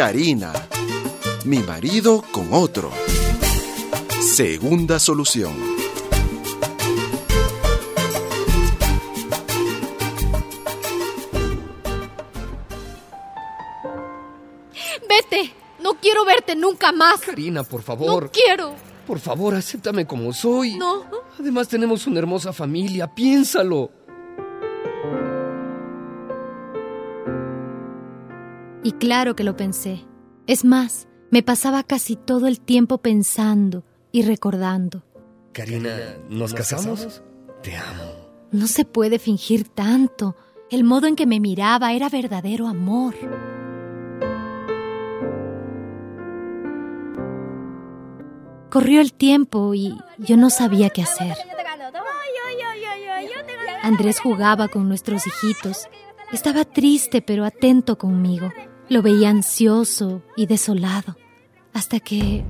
Karina, mi marido con otro. Segunda solución. Vete, no quiero verte nunca más. Karina, por favor. No quiero. Por favor, acéptame como soy. No. Además tenemos una hermosa familia, piénsalo. Y claro que lo pensé. Es más, me pasaba casi todo el tiempo pensando y recordando. Karina, ¿nos casamos? Te amo. No se puede fingir tanto. El modo en que me miraba era verdadero amor. Corrió el tiempo y yo no sabía qué hacer. Andrés jugaba con nuestros hijitos. Estaba triste pero atento conmigo. Lo veía ansioso y desolado. Hasta que...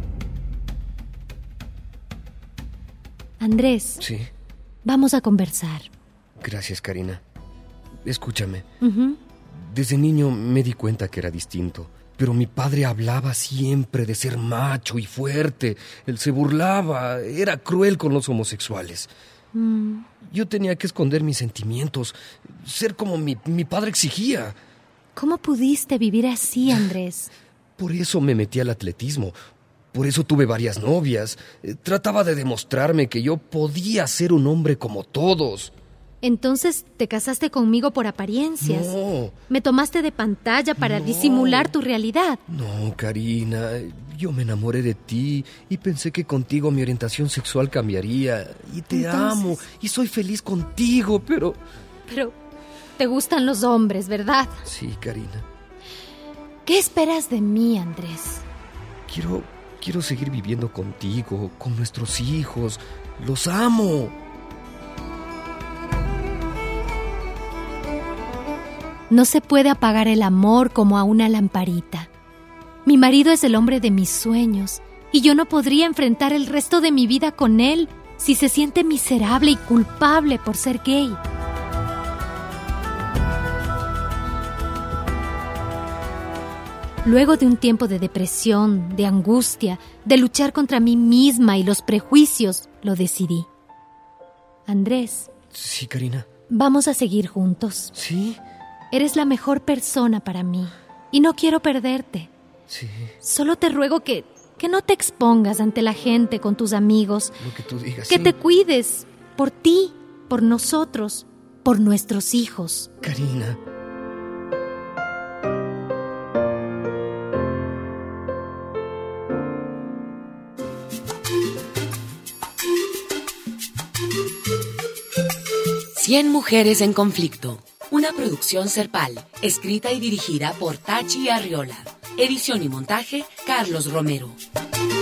Andrés. Sí. Vamos a conversar. Gracias, Karina. Escúchame. Desde niño me di cuenta que era distinto. Pero mi padre hablaba siempre de ser macho y fuerte. Él se burlaba, era cruel con los homosexuales. Yo tenía que esconder mis sentimientos, ser como mi padre exigía. ¿Cómo pudiste vivir así, Andrés? Por eso me metí al atletismo. Por eso tuve varias novias. Trataba de demostrarme que yo podía ser un hombre como todos. Entonces te casaste conmigo por apariencias. No. Me tomaste de pantalla para disimular tu realidad. No, Karina, yo me enamoré de ti y pensé que contigo mi orientación sexual cambiaría. Y te amo y soy feliz contigo, pero... Pero te gustan los hombres, ¿verdad? Sí, Karina. ¿Qué esperas de mí, Andrés? Quiero seguir viviendo contigo, con nuestros hijos. Los amo. No se puede apagar el amor como a una lamparita. Mi marido es el hombre de mis sueños y yo no podría enfrentar el resto de mi vida con él si se siente miserable y culpable por ser gay. Luego de un tiempo de depresión, de angustia, de luchar contra mí misma y los prejuicios, lo decidí. Andrés. Sí, Karina. Vamos a seguir juntos. ¿Sí? Eres la mejor persona para mí y no quiero perderte. Sí. Solo te ruego que no te expongas ante la gente con tus amigos. Lo que tú digas. Que sí. te cuides por ti, por nosotros, por nuestros hijos. Karina. Cien mujeres en conflicto. Una producción Serpal, escrita y dirigida por Tachi Arriola. Edición y montaje, Carlos Romero.